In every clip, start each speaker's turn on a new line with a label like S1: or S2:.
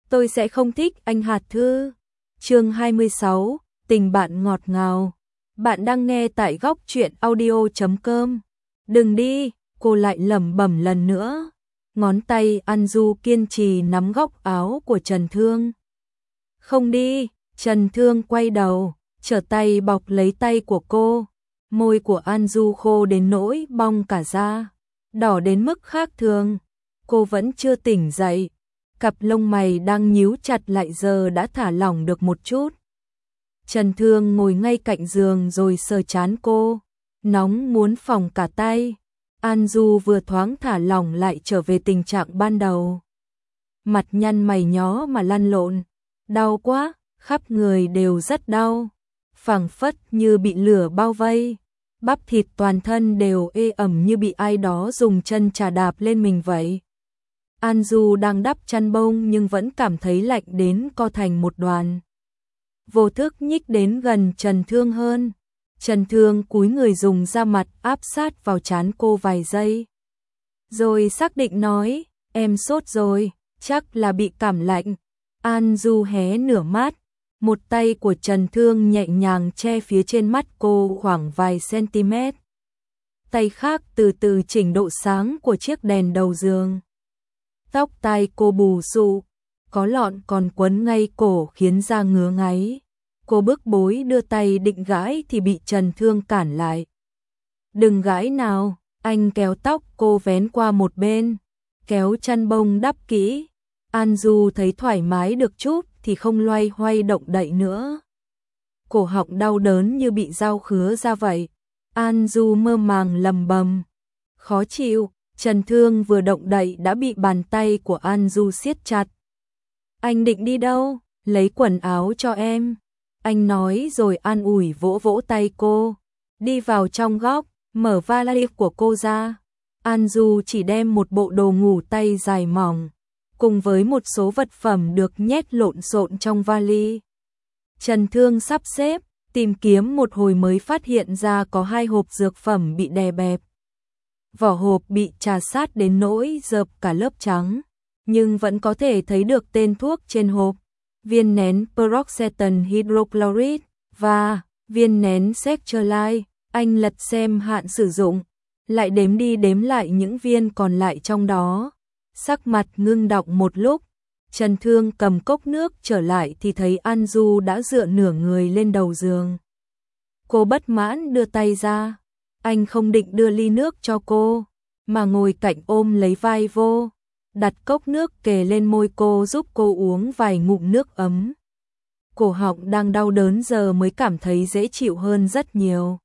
S1: tôi sẽ không thích anh Hạt Thư. Chương 26, tình bạn ngọt ngào. Bạn đang nghe tại góc truyện audio.com. Đừng đi, cô lại lẩm bẩm lần nữa. Ngón tay An Du kiên trì nắm góc áo của Trần Thương. Không đi, Trần Thương quay đầu, trở tay bọc lấy tay của cô. Môi của An Du khô đến nỗi bong cả ra, đỏ đến mức khác thường. Cô vẫn chưa tỉnh dậy, cặp lông mày đang nhíu chặt lại giờ đã thả lỏng được một chút. Trần Thương ngồi ngay cạnh giường rồi sờ trán cô, nóng muốn phỏng cả tay. An Du vừa thoáng thả lỏng lại trở về tình trạng ban đầu. Mặt nhăn mày nhó mà lăn lộn, đau quá, khắp người đều rất đau, phảng phất như bị lửa bao vây. Bắp thịt toàn thân đều ê ẩm như bị ai đó dùng chân chà đạp lên mình vậy. An Du đang đắp chăn bông nhưng vẫn cảm thấy lạnh đến co thành một đoàn. Vô thức nhích đến gần Trần Thương hơn. Trần Thương cúi người dùng da mặt áp sát vào trán cô vài giây. Rồi xác định nói, em sốt rồi, chắc là bị cảm lạnh. An Du hé nửa mắt, một tay của Trần Thương nhẹ nhàng che phía trên mắt cô khoảng vài cm. Tay khác từ từ chỉnh độ sáng của chiếc đèn đầu giường. Tóc tai cô bù xù, có lọn còn quấn ngay cổ khiến da ngứa ngáy. Cô bức bối đưa tay định gãi thì bị Trần Thương cản lại. Đừng gãi nào, anh kéo tóc cô vén qua một bên, kéo chăn bông đắp kỹ. An Du thấy thoải mái được chút thì không loay hoay động đậy nữa. Cổ họng đau đớn như bị dao khứa ra vậy. An Du mơ màng lầm bầm. Khó chịu, Trần Thương vừa động đậy đã bị bàn tay của An Du siết chặt. Anh định đi đâu? Lấy quần áo cho em. Anh nói rồi an ủi vỗ vỗ tay cô. Đi vào trong góc, mở vali của cô ra. An Du chỉ đem một bộ đồ ngủ tay dài mỏng, cùng với một số vật phẩm được nhét lộn xộn trong vali. Trần Thương sắp xếp, tìm kiếm một hồi mới phát hiện ra có 2 hộp dược phẩm bị đè bẹp. Vỏ hộp bị trà sát đến nỗi rợp cả lớp trắng, nhưng vẫn có thể thấy được tên thuốc trên hộp. Viên nén Paroxetine hydrochloride và viên nén Sertraline. Anh lật xem hạn sử dụng, lại đếm đi đếm lại những viên còn lại trong đó. Sắc mặt ngưng đọng một lúc, Trần Thương cầm cốc nước trở lại thì thấy An Du đã dựa nửa người lên đầu giường. Cô bất mãn đưa tay ra, anh không định đưa ly nước cho cô, mà ngồi cạnh ôm lấy vai vô, đặt cốc nước kề lên môi cô giúp cô uống vài ngụm nước ấm. Cổ họng đang đau đớn giờ mới cảm thấy dễ chịu hơn rất nhiều.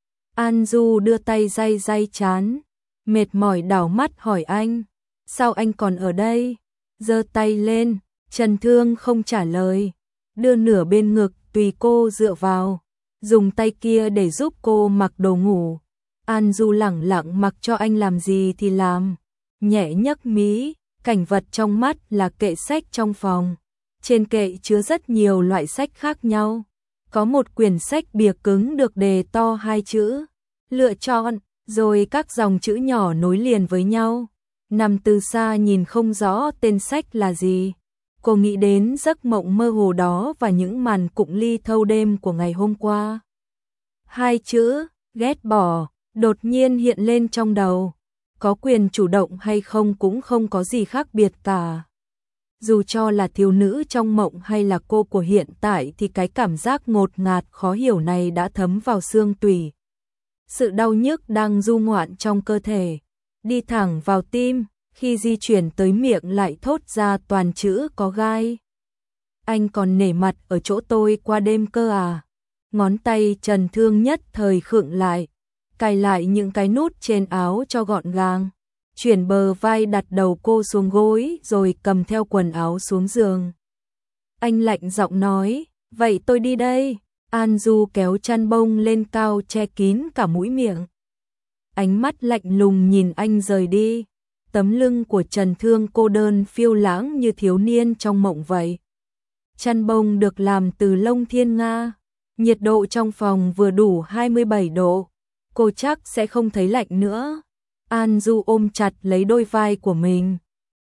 S1: An Du đưa tay day day trán, mệt mỏi đảo mắt hỏi anh, sao anh còn ở đây? Giơ tay lên, Trần Thương không trả lời, đưa nửa bên ngực tùy cô dựa vào, dùng tay kia để giúp cô mặc đồ ngủ. An Du lẳng lặng mặc cho anh làm gì thì làm, nhẹ nhấc mí, cảnh vật trong mắt là kệ sách trong phòng. Trên kệ chứa rất nhiều loại sách khác nhau. Có một quyển sách bìa cứng được đề to 2 chữ lựa chọn, rồi các dòng chữ nhỏ nối liền với nhau. Nằm từ xa nhìn không rõ tên sách là gì. Cô nghĩ đến giấc mộng mơ hồ đó và những màn cụng ly thâu đêm của ngày hôm qua. 2 chữ, ghét bỏ, đột nhiên hiện lên trong đầu. Có quyền chủ động hay không cũng không có gì khác biệt cả. Dù cho là thiếu nữ trong mộng hay là cô của hiện tại thì cái cảm giác ngột ngạt khó hiểu này đã thấm vào xương tủy. Sự đau nhức đang du ngoạn trong cơ thể, đi thẳng vào tim, khi di chuyển tới miệng lại thốt ra toàn chữ có gai. Anh còn nể mặt ở chỗ tôi qua đêm cơ à? Ngón tay Trần Thương nhất thời khựng lại, cài lại những cái nút trên áo cho gọn gàng, chuyển bờ vai đặt đầu cô xuống gối rồi cầm theo quần áo xuống giường. Anh lạnh giọng nói, vậy tôi đi đây. An Du kéo chăn bông lên cao che kín cả mũi miệng. Ánh mắt lạnh lùng nhìn anh rời đi. Tấm lưng của Trần Thương cô đơn phiêu lãng như thiếu niên trong mộng vậy. Chăn bông được làm từ lông thiên nga. Nhiệt độ trong phòng vừa đủ 27 độ. Cô chắc sẽ không thấy lạnh nữa. An Du ôm chặt lấy đôi vai của mình,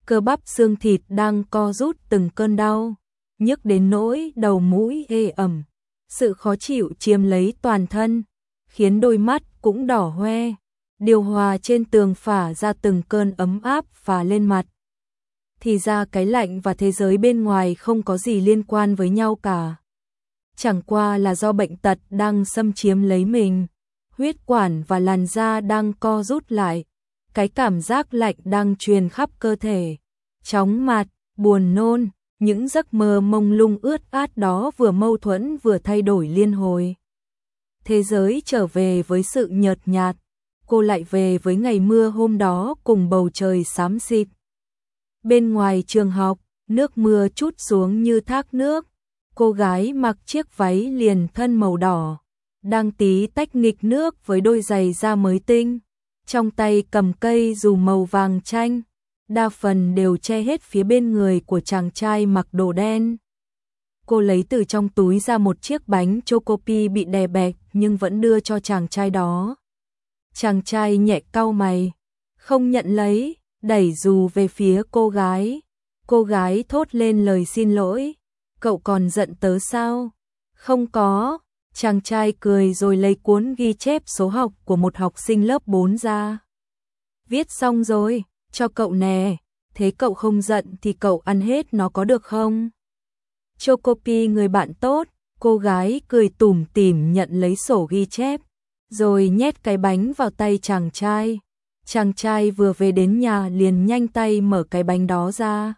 S1: cơ bắp xương thịt đang co rút từng cơn đau, nhức đến nỗi đầu mũi ê ẩm, sự khó chịu chiếm lấy toàn thân, khiến đôi mắt cũng đỏ hoe, điều hòa trên tường phả ra từng cơn ấm áp phả lên mặt. Thì ra cái lạnh và thế giới bên ngoài không có gì liên quan với nhau cả. Chẳng qua là do bệnh tật đang xâm chiếm lấy mình, huyết quản và làn da đang co rút lại, cái cảm giác lạnh đang truyền khắp cơ thể, chóng mặt, buồn nôn, những giấc mơ mông lung ướt át đó vừa mâu thuẫn vừa thay đổi liên hồi. Thế giới trở về với sự nhợt nhạt, cô lại về với ngày mưa hôm đó cùng bầu trời xám xịt. Bên ngoài trường học, nước mưa trút xuống như thác nước, cô gái mặc chiếc váy liền thân màu đỏ, đang tí tách nghịch nước với đôi giày da mới tinh, trong tay cầm cây dù màu vàng chanh, đa phần đều che hết phía bên người của chàng trai mặc đồ đen. Cô lấy từ trong túi ra một chiếc bánh chocopi bị đè bẹp nhưng vẫn đưa cho chàng trai đó. Chàng trai nhẹ cau mày, không nhận lấy, đẩy dù về phía cô gái. Cô gái thốt lên lời xin lỗi. Cậu còn giận tớ sao? Không có. Chàng trai cười rồi lấy cuốn ghi chép số học của một học sinh lớp 4 ra. Viết xong rồi, cho cậu nè. Thế cậu không giận thì cậu ăn hết nó có được không? Chocopi người bạn tốt, cô gái cười tủm tỉm nhận lấy sổ ghi chép, rồi nhét cái bánh vào tay chàng trai. Chàng trai vừa về đến nhà liền nhanh tay mở cái bánh đó ra.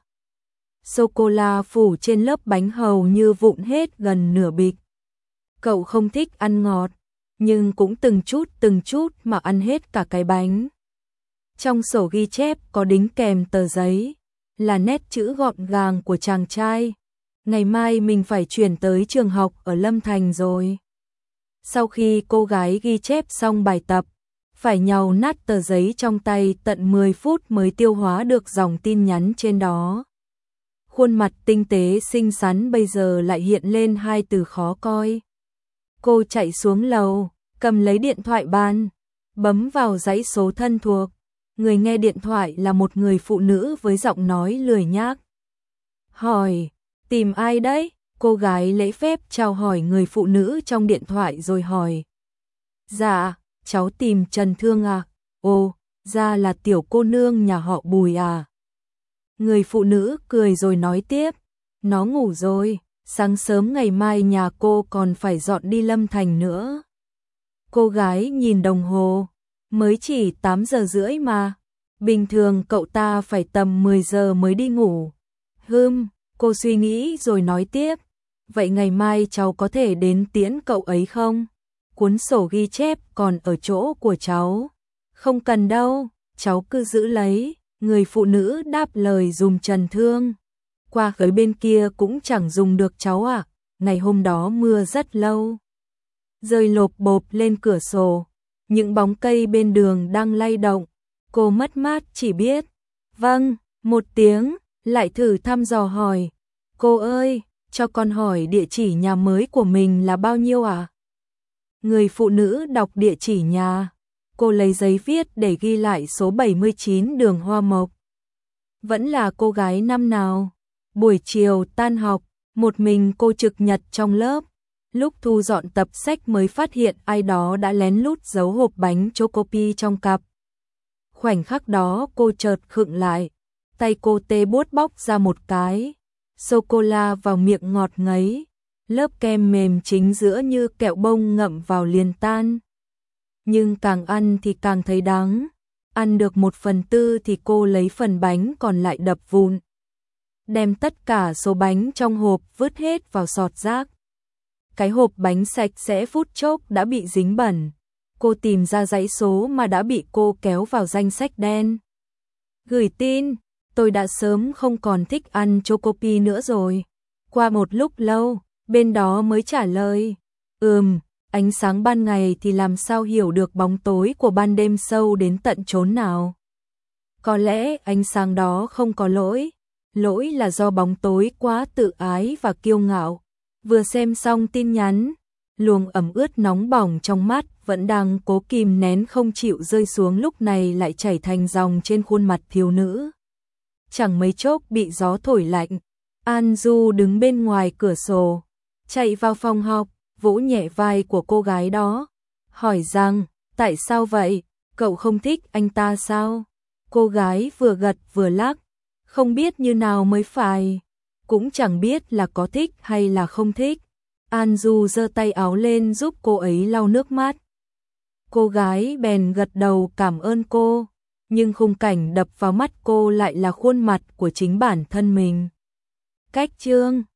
S1: Sô-cô-la phủ trên lớp bánh hầu như vụn hết gần nửa bịch. Cậu không thích ăn ngọt, nhưng cũng từng chút mà ăn hết cả cái bánh. Trong sổ ghi chép có đính kèm tờ giấy, là nét chữ gọn gàng của chàng trai. Ngày mai mình phải chuyển tới trường học ở Lâm Thành rồi. Sau khi cô gái ghi chép xong bài tập, phải nhàu nát tờ giấy trong tay tận 10 phút mới tiêu hóa được dòng tin nhắn trên đó. Khuôn mặt tinh tế xinh xắn bây giờ lại hiện lên hai từ khó coi. Cô chạy xuống lầu, cầm lấy điện thoại bàn, bấm vào dãy số thân thuộc. Người nghe điện thoại là một người phụ nữ với giọng nói lười nhác. Hỏi, tìm ai đấy? Cô gái lễ phép chào hỏi người phụ nữ trong điện thoại rồi hỏi. Dạ, cháu tìm Trần Thương à? Ồ, ra là tiểu cô nương nhà họ Bùi à? Người phụ nữ cười rồi nói tiếp. Nó ngủ rồi, sáng sớm ngày mai nhà cô còn phải dọn đi Lâm Thành nữa. Cô gái nhìn đồng hồ, mới chỉ 8 giờ rưỡi mà. Bình thường cậu ta phải tầm 10 giờ mới đi ngủ. Cô suy nghĩ rồi nói tiếp. Vậy ngày mai cháu có thể đến tiễn cậu ấy không? Cuốn sổ ghi chép còn ở chỗ của cháu. Không cần đâu, cháu cứ giữ lấy. Người phụ nữ đáp lời dùm Trần Thương. Qua khới bên kia cũng chẳng dùng được cháu à. Ngày hôm đó mưa rất lâu, rơi lộp bộp lên cửa sổ. Những bóng cây bên đường đang lay động. Cô mất mát chỉ biết vâng một tiếng, lại thử thăm dò hỏi. Cô ơi, cho con hỏi địa chỉ nhà mới của mình là bao nhiêu à? Người phụ nữ đọc địa chỉ nhà. Cô lấy giấy viết để ghi lại số 79 đường Hoa Mộc. Vẫn là cô gái năm nào? Buổi chiều tan học, một mình cô trực nhật trong lớp. Lúc thu dọn tập sách mới phát hiện ai đó đã lén lút giấu hộp bánh chocopi trong cặp. Khoảnh khắc đó cô chợt khựng lại, tay cô tê buốt bóc ra một cái. Sô-cô-la vào miệng ngọt ngấy, lớp kem mềm chính giữa như kẹo bông ngậm vào liền tan. Nhưng càng ăn thì càng thấy đắng. Ăn được 1/4 thì cô lấy phần bánh còn lại đập vụn. Đem tất cả số bánh trong hộp vứt hết vào sọt rác. Cái hộp bánh sạch sẽ phút chốc đã bị dính bẩn. Cô tìm ra dãy số mà đã bị cô kéo vào danh sách đen. Gửi tin, tôi đã sớm không còn thích ăn chocopi nữa rồi. Qua một lúc lâu, bên đó mới trả lời. Ánh sáng ban ngày thì làm sao hiểu được bóng tối của ban đêm sâu đến tận chốn nào. Có lẽ ánh sáng đó không có lỗi. Lỗi là do bóng tối quá tự ái và kiêu ngạo. Vừa xem xong tin nhắn, luồng ẩm ướt nóng bỏng trong mắt vẫn đang cố kìm nén không chịu rơi xuống lúc này lại chảy thành dòng trên khuôn mặt thiếu nữ. chẳng mấy chốc bị gió thổi lạnh. An Du đứng bên ngoài cửa sổ, chạy vào phòng học, vỗ nhẹ vai của cô gái đó, hỏi rằng, tại sao vậy, cậu không thích anh ta sao? Cô gái vừa gật vừa lắc, không biết như nào mới phải, cũng chẳng biết là có thích hay là không thích. An Du giơ tay áo lên giúp cô ấy lau nước mắt. Cô gái bèn gật đầu cảm ơn cô, nhưng khung cảnh đập vào mắt cô lại là khuôn mặt của chính bản thân mình. Cách chương